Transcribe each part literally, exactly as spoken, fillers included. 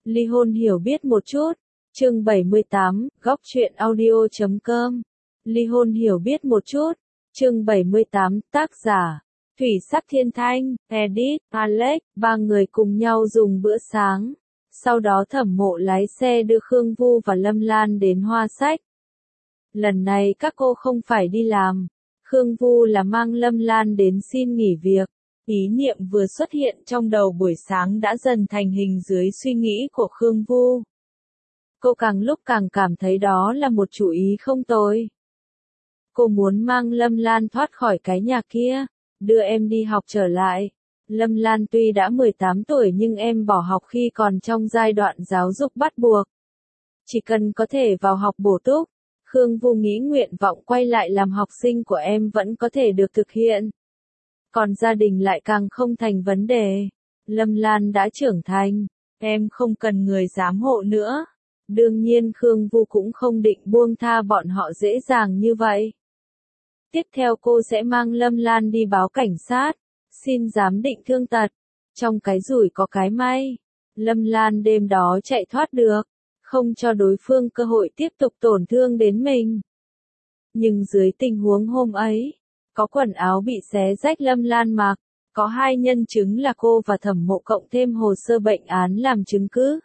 Ly hôn hiểu biết một chút. Chương bảy mươi tám, góc truyện audio chấm com. Ly hôn hiểu biết một chút. Chương bảy mươi tám, tác giả Thủy Sắc Thiên Thanh, edit Alex, ba người cùng nhau dùng bữa sáng. Sau đó Thẩm Mộ lái xe đưa Khương Vu và Lâm Lan đến Hoa Sách. Lần này các cô không phải đi làm. Khương Vu là mang Lâm Lan đến xin nghỉ việc. Ý niệm vừa xuất hiện trong đầu buổi sáng đã dần thành hình dưới suy nghĩ của Khương Vu. Cô càng lúc càng cảm thấy đó là một chủ ý không tồi. Cô muốn mang Lâm Lan thoát khỏi cái nhà kia, đưa em đi học trở lại. Lâm Lan tuy đã mười tám tuổi nhưng em bỏ học khi còn trong giai đoạn giáo dục bắt buộc. Chỉ cần có thể vào học bổ túc, Khương Vu nghĩ nguyện vọng quay lại làm học sinh của em vẫn có thể được thực hiện. Còn gia đình lại càng không thành vấn đề. Lâm Lan đã trưởng thành, em không cần người giám hộ nữa. Đương nhiên Khương Vu cũng không định buông tha bọn họ dễ dàng như vậy. Tiếp theo cô sẽ mang Lâm Lan đi báo cảnh sát, xin giám định thương tật. Trong cái rủi có cái may, Lâm Lan đêm đó chạy thoát được, không cho đối phương cơ hội tiếp tục tổn thương đến mình. Nhưng dưới tình huống hôm ấy, có quần áo bị xé rách Lâm Lan mặc, có hai nhân chứng là cô và Thẩm Mộ cộng thêm hồ sơ bệnh án làm chứng cứ.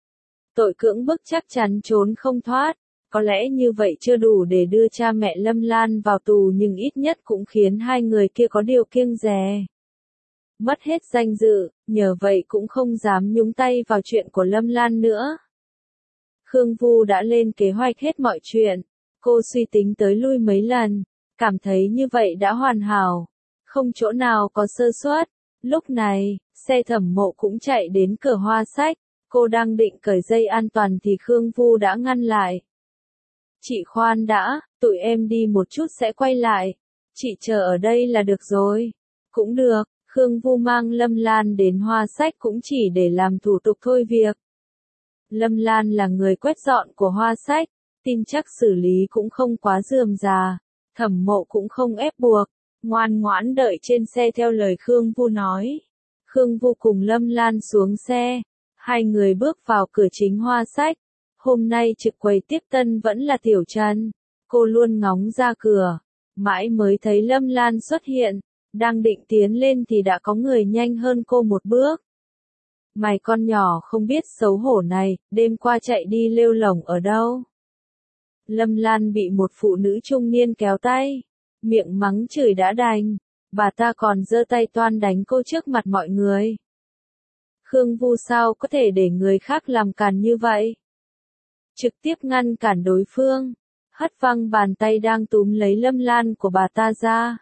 Tội cưỡng bức chắc chắn trốn không thoát, có lẽ như vậy chưa đủ để đưa cha mẹ Lâm Lan vào tù nhưng ít nhất cũng khiến hai người kia có điều kiêng dè. Mất hết danh dự, nhờ vậy cũng không dám nhúng tay vào chuyện của Lâm Lan nữa. Khương Vu đã lên kế hoạch hết mọi chuyện, cô suy tính tới lui mấy lần, cảm thấy như vậy đã hoàn hảo, không chỗ nào có sơ suất. Lúc này, xe Thẩm Mộ cũng chạy đến cửa Hoa Sách, cô đang định cởi dây an toàn thì Khương Vu đã ngăn lại. Chị khoan đã, tụi em đi một chút sẽ quay lại, chị chờ ở đây là được rồi. Cũng được, Khương Vu mang Lâm Lan đến Hoa Sách cũng chỉ để làm thủ tục thôi việc. Lâm Lan là người quét dọn của Hoa Sách, tin chắc xử lý cũng không quá rườm rà. Thẩm Mộ cũng không ép buộc, ngoan ngoãn đợi trên xe theo lời Khương Vu nói. Khương Vu cùng Lâm Lan xuống xe, hai người bước vào cửa chính Hoa Sách. Hôm nay trực quầy tiếp tân vẫn là Tiểu Trần. Cô luôn ngóng ra cửa, mãi mới thấy Lâm Lan xuất hiện, đang định tiến lên thì đã có người nhanh hơn cô một bước. Mày con nhỏ không biết xấu hổ này, đêm qua chạy đi lêu lổng ở đâu? Lâm Lan bị một phụ nữ trung niên kéo tay, miệng mắng chửi đã đành, bà ta còn giơ tay toan đánh cô trước mặt mọi người. Khương Vu sao có thể để người khác làm càn như vậy? Trực tiếp ngăn cản đối phương, hất văng bàn tay đang túm lấy Lâm Lan của bà ta ra.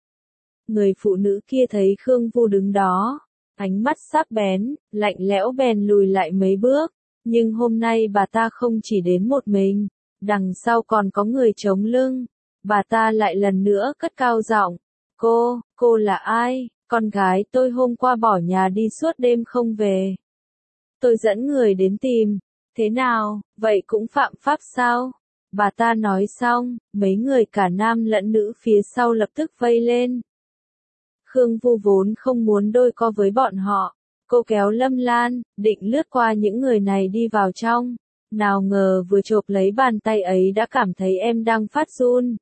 Người phụ nữ kia thấy Khương Vu đứng đó, ánh mắt sắc bén, lạnh lẽo bèn lùi lại mấy bước, nhưng hôm nay bà ta không chỉ đến một mình, đằng sau còn có người chống lưng. Bà ta lại lần nữa cất cao giọng, cô, cô là ai? Con gái tôi hôm qua bỏ nhà đi suốt đêm không về. Tôi dẫn người đến tìm. Thế nào, vậy cũng phạm pháp sao? Bà ta nói xong, mấy người cả nam lẫn nữ phía sau lập tức vây lên. Khương Vu vốn không muốn đôi co với bọn họ. Cô kéo Lâm Lan, định lướt qua những người này đi vào trong. Nào ngờ vừa chộp lấy bàn tay ấy đã cảm thấy em đang phát run.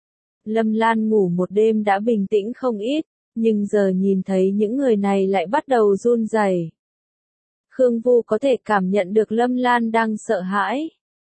Lâm Lan ngủ một đêm đã bình tĩnh không ít, nhưng giờ nhìn thấy những người này lại bắt đầu run rẩy. Khương Vu có thể cảm nhận được Lâm Lan đang sợ hãi.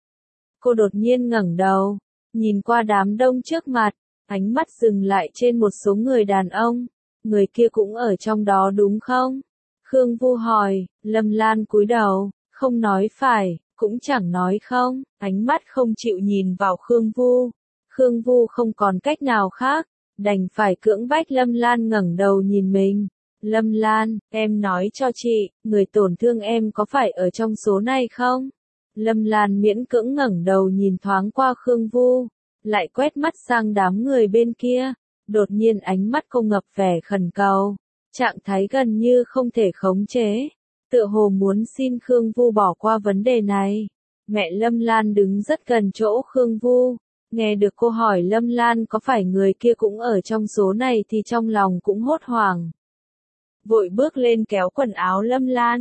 Cô đột nhiên ngẩng đầu, nhìn qua đám đông trước mặt, ánh mắt dừng lại trên một số người đàn ông. Người kia cũng ở trong đó đúng không? Khương Vu hỏi. Lâm Lan cúi đầu, không nói phải, cũng chẳng nói không, ánh mắt không chịu nhìn vào Khương Vu. Khương Vu không còn cách nào khác, đành phải cưỡng bách Lâm Lan ngẩng đầu nhìn mình. Lâm Lan, em nói cho chị, người tổn thương em có phải ở trong số này không? Lâm Lan miễn cưỡng ngẩng đầu nhìn thoáng qua Khương Vu, lại quét mắt sang đám người bên kia. Đột nhiên ánh mắt cô ngập vẻ khẩn cầu, trạng thái gần như không thể khống chế, tựa hồ muốn xin Khương Vu bỏ qua vấn đề này. Mẹ Lâm Lan đứng rất gần chỗ Khương Vu, nghe được cô hỏi Lâm Lan có phải người kia cũng ở trong số này thì trong lòng cũng hốt hoảng. Vội bước lên kéo quần áo Lâm Lan,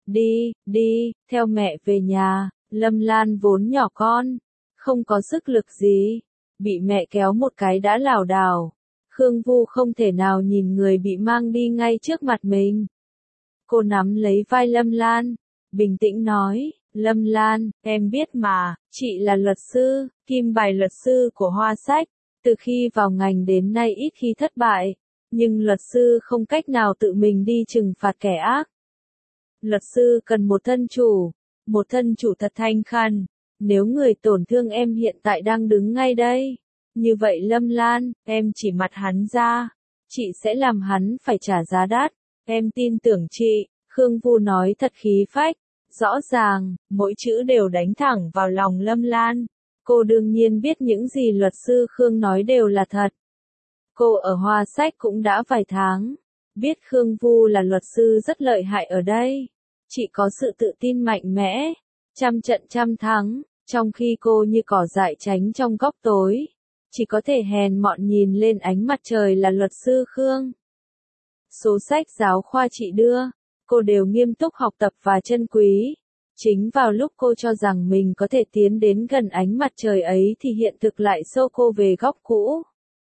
đi, đi, theo mẹ về nhà. Lâm Lan vốn nhỏ con, không có sức lực gì, bị mẹ kéo một cái đã lảo đảo. Khương Vu không thể nào nhìn người bị mang đi ngay trước mặt mình. Cô nắm lấy vai Lâm Lan, bình tĩnh nói, Lâm Lan, em biết mà, chị là luật sư, kim bài luật sư của Hoa Sách, từ khi vào ngành đến nay ít khi thất bại, nhưng luật sư không cách nào tự mình đi trừng phạt kẻ ác. Luật sư cần một thân chủ, một thân chủ thật thành khẩn. Nếu người tổn thương em hiện tại đang đứng ngay đây, như vậy Lâm Lan, em chỉ mặt hắn ra, chị sẽ làm hắn phải trả giá đắt, em tin tưởng chị. Khương Vu nói thật khí phách, rõ ràng, mỗi chữ đều đánh thẳng vào lòng Lâm Lan. Cô đương nhiên biết những gì luật sư Khương nói đều là thật. Cô ở Hoa Sách cũng đã vài tháng, biết Khương Vu là luật sư rất lợi hại ở đây. Chị có sự tự tin mạnh mẽ, trăm trận trăm thắng, trong khi cô như cỏ dại tránh trong góc tối. Chỉ có thể hèn mọn nhìn lên ánh mặt trời là luật sư Khương. Số sách giáo khoa chị đưa, cô đều nghiêm túc học tập và trân quý. Chính vào lúc cô cho rằng mình có thể tiến đến gần ánh mặt trời ấy thì hiện thực lại xô cô về góc cũ.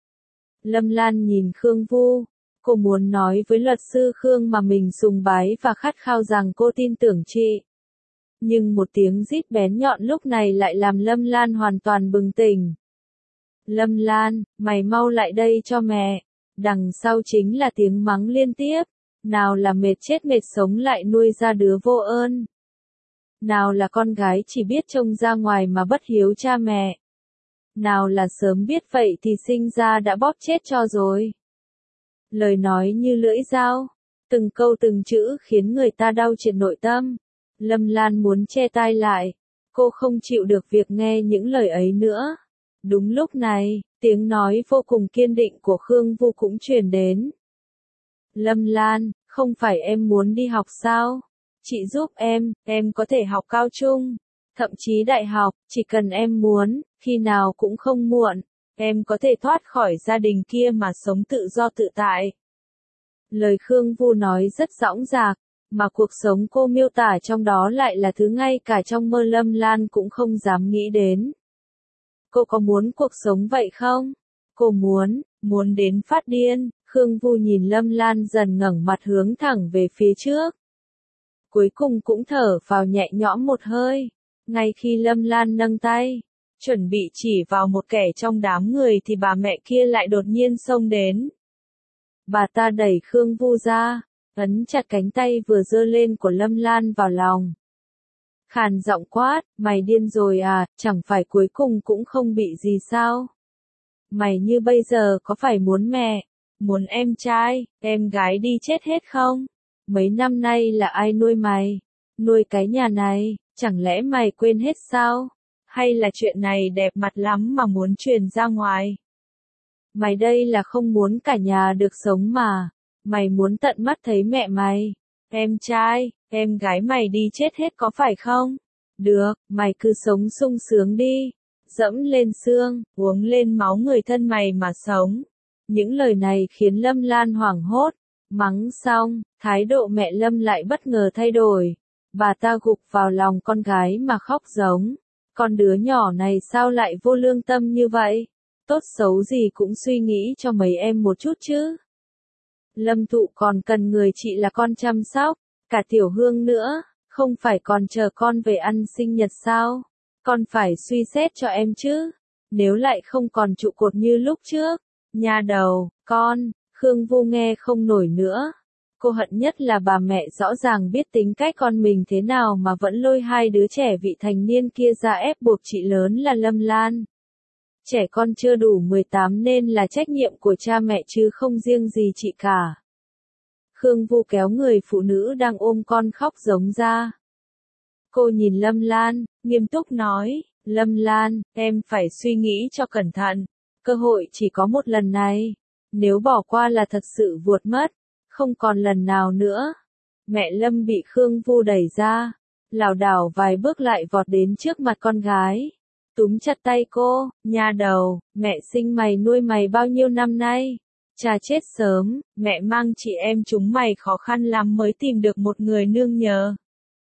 Lâm Lan nhìn Khương Vu, cô muốn nói với luật sư Khương mà mình sùng bái và khát khao rằng cô tin tưởng chị. Nhưng một tiếng rít bén nhọn lúc này lại làm Lâm Lan hoàn toàn bừng tỉnh. Lâm Lan, mày mau lại đây cho mẹ. Đằng sau chính là tiếng mắng liên tiếp. Nào là mệt chết mệt sống lại nuôi ra đứa vô ơn. Nào là con gái chỉ biết trông ra ngoài mà bất hiếu cha mẹ. Nào là sớm biết vậy thì sinh ra đã bóp chết cho rồi. Lời nói như lưỡi dao, từng câu từng chữ khiến người ta đau triệt nội tâm. Lâm Lan muốn che tai lại, cô không chịu được việc nghe những lời ấy nữa. Đúng lúc này, tiếng nói vô cùng kiên định của Khương Vu cũng truyền đến. Lâm Lan, không phải em muốn đi học sao? Chị giúp em, em có thể học cao trung, thậm chí đại học, chỉ cần em muốn, khi nào cũng không muộn, em có thể thoát khỏi gia đình kia mà sống tự do tự tại. Lời Khương Vu nói rất dõng dạc, mà cuộc sống cô miêu tả trong đó lại là thứ ngay cả trong mơ Lâm Lan cũng không dám nghĩ đến. Cô có muốn cuộc sống vậy không? Cô muốn, muốn đến phát điên. Khương Vu nhìn Lâm Lan dần ngẩng mặt hướng thẳng về phía trước. Cuối cùng cũng thở vào nhẹ nhõm một hơi. Ngay khi Lâm Lan nâng tay, chuẩn bị chỉ vào một kẻ trong đám người thì bà mẹ kia lại đột nhiên xông đến. Bà ta đẩy Khương Vu ra, ấn chặt cánh tay vừa giơ lên của Lâm Lan vào lòng. Khàn giọng quát, mày điên rồi à, chẳng phải cuối cùng cũng không bị gì sao? Mày như bây giờ có phải muốn mẹ, muốn em trai, em gái đi chết hết không? Mấy năm nay là ai nuôi mày? Nuôi cái nhà này, chẳng lẽ mày quên hết sao? Hay là chuyện này đẹp mặt lắm mà muốn truyền ra ngoài? Mày đây là không muốn cả nhà được sống mà. Mày muốn tận mắt thấy mẹ mày, em trai, em gái mày đi chết hết có phải không? Được, mày cứ sống sung sướng đi. Dẫm lên xương, uống lên máu người thân mày mà sống. Những lời này khiến Lâm Lan hoảng hốt. Mắng xong, thái độ mẹ Lâm lại bất ngờ thay đổi. Bà ta gục vào lòng con gái mà khóc giống. Con đứa nhỏ này sao lại vô lương tâm như vậy? Tốt xấu gì cũng suy nghĩ cho mấy em một chút chứ. Lâm Thụ còn cần người chị là con chăm sóc, cả Tiểu Hương nữa, không phải còn chờ con về ăn sinh nhật sao? Con phải suy xét cho em chứ. Nếu lại không còn trụ cột như lúc trước. Nhà đầu, con, Khương Vu nghe không nổi nữa. Cô hận nhất là bà mẹ rõ ràng biết tính cách con mình thế nào mà vẫn lôi hai đứa trẻ vị thành niên kia ra ép buộc chị lớn là Lâm Lan. Trẻ con chưa đủ mười tám nên là trách nhiệm của cha mẹ chứ không riêng gì chị cả. Khương Vu kéo người phụ nữ đang ôm con khóc giống ra. Cô nhìn Lâm Lan, nghiêm túc nói, Lâm Lan, em phải suy nghĩ cho cẩn thận. Cơ hội chỉ có một lần này. Nếu bỏ qua là thật sự vuột mất. Không còn lần nào nữa. Mẹ Lâm bị Khương Vu đẩy ra. Lảo đảo vài bước lại vọt đến trước mặt con gái. Túm chặt tay cô, nhà đầu, mẹ sinh mày nuôi mày bao nhiêu năm nay. Cha chết sớm, mẹ mang chị em chúng mày khó khăn lắm mới tìm được một người nương nhờ.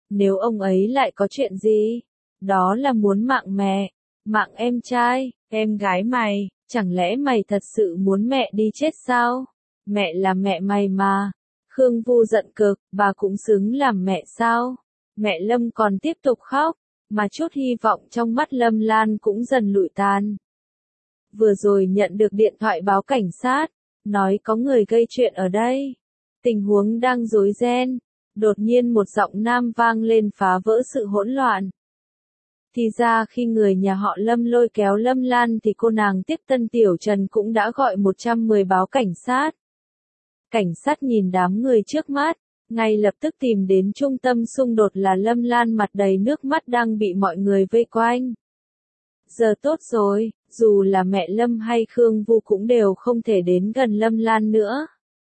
Nếu ông ấy lại có chuyện gì? Đó là muốn mạng mẹ, mạng em trai, em gái mày, chẳng lẽ mày thật sự muốn mẹ đi chết sao? Mẹ là mẹ mày mà. Khương Vu giận cực, bà cũng xứng làm mẹ sao? Mẹ Lâm còn tiếp tục khóc, mà chút hy vọng trong mắt Lâm Lan cũng dần lụi tan. Vừa rồi nhận được điện thoại báo cảnh sát, nói có người gây chuyện ở đây. Tình huống đang rối ren, đột nhiên một giọng nam vang lên phá vỡ sự hỗn loạn. Thì ra khi người nhà họ Lâm lôi kéo Lâm Lan thì cô nàng tiếp tân Tiểu Trần cũng đã gọi một trăm mười báo cảnh sát. Cảnh sát nhìn đám người trước mắt, ngay lập tức tìm đến trung tâm xung đột là Lâm Lan mặt đầy nước mắt đang bị mọi người vây quanh. Giờ tốt rồi, dù là mẹ Lâm hay Khương Vu cũng đều không thể đến gần Lâm Lan nữa.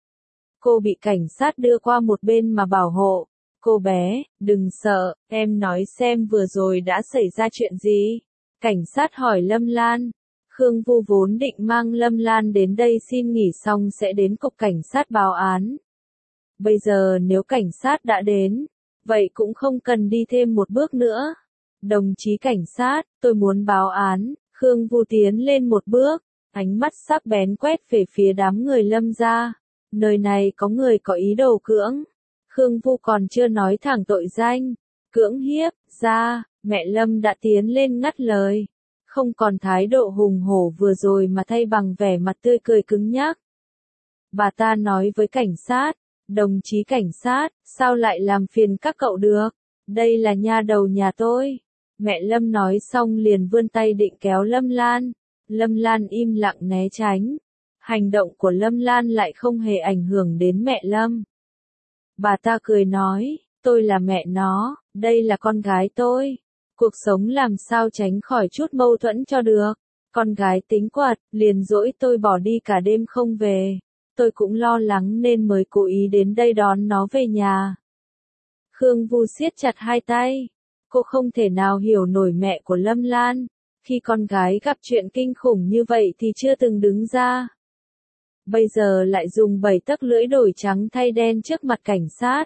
Cô bị cảnh sát đưa qua một bên mà bảo hộ. Cô bé, đừng sợ, em nói xem vừa rồi đã xảy ra chuyện gì? Cảnh sát hỏi Lâm Lan. Khương Vu vốn định mang Lâm Lan đến đây xin nghỉ xong sẽ đến cục cảnh sát báo án. Bây giờ nếu cảnh sát đã đến, vậy cũng không cần đi thêm một bước nữa. Đồng chí cảnh sát, tôi muốn báo án. Khương Vu tiến lên một bước, ánh mắt sắc bén quét về phía đám người Lâm gia. Nơi này có người có ý đồ cưỡng. Khương Vu còn chưa nói thẳng tội danh. Cưỡng hiếp, ra, mẹ Lâm đã tiến lên ngắt lời. Không còn thái độ hùng hổ vừa rồi mà thay bằng vẻ mặt tươi cười cứng nhắc. Bà ta nói với cảnh sát, đồng chí cảnh sát, sao lại làm phiền các cậu được? Đây là nha đầu nhà tôi. Mẹ Lâm nói xong liền vươn tay định kéo Lâm Lan. Lâm Lan im lặng né tránh. Hành động của Lâm Lan lại không hề ảnh hưởng đến mẹ Lâm. Bà ta cười nói, tôi là mẹ nó, đây là con gái tôi. Cuộc sống làm sao tránh khỏi chút mâu thuẫn cho được. Con gái tính quạt, liền dỗi tôi bỏ đi cả đêm không về. Tôi cũng lo lắng nên mới cố ý đến đây đón nó về nhà. Khương Vu siết chặt hai tay. Cô không thể nào hiểu nổi mẹ của Lâm Lan. Khi con gái gặp chuyện kinh khủng như vậy thì chưa từng đứng ra. Bây giờ lại dùng bảy tấc lưỡi đổi trắng thay đen trước mặt cảnh sát.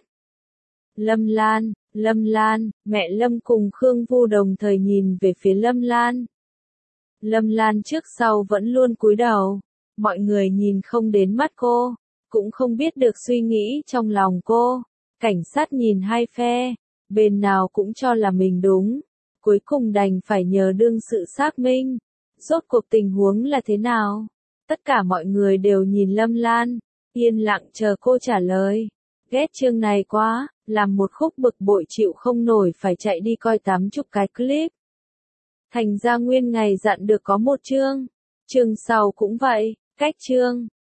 Lâm Lan, Lâm Lan, mẹ Lâm cùng Khương Vu đồng thời nhìn về phía Lâm Lan. Lâm Lan trước sau vẫn luôn cúi đầu. Mọi người nhìn không đến mắt cô, cũng không biết được suy nghĩ trong lòng cô. Cảnh sát nhìn hai phe, bên nào cũng cho là mình đúng. Cuối cùng đành phải nhờ đương sự xác minh. Rốt cuộc tình huống là thế nào? Tất cả mọi người đều nhìn Lâm Lan, yên lặng chờ cô trả lời. Ghét chương này quá, làm một khúc bực bội chịu không nổi phải chạy đi coi tám chục cái clip. Thành ra nguyên ngày dặn được có một chương, chương sau cũng vậy, cách chương.